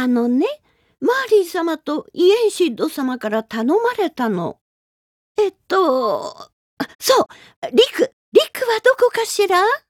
マーリー様とイエンシッド様から頼まれたの。そう、リクはどこかしら？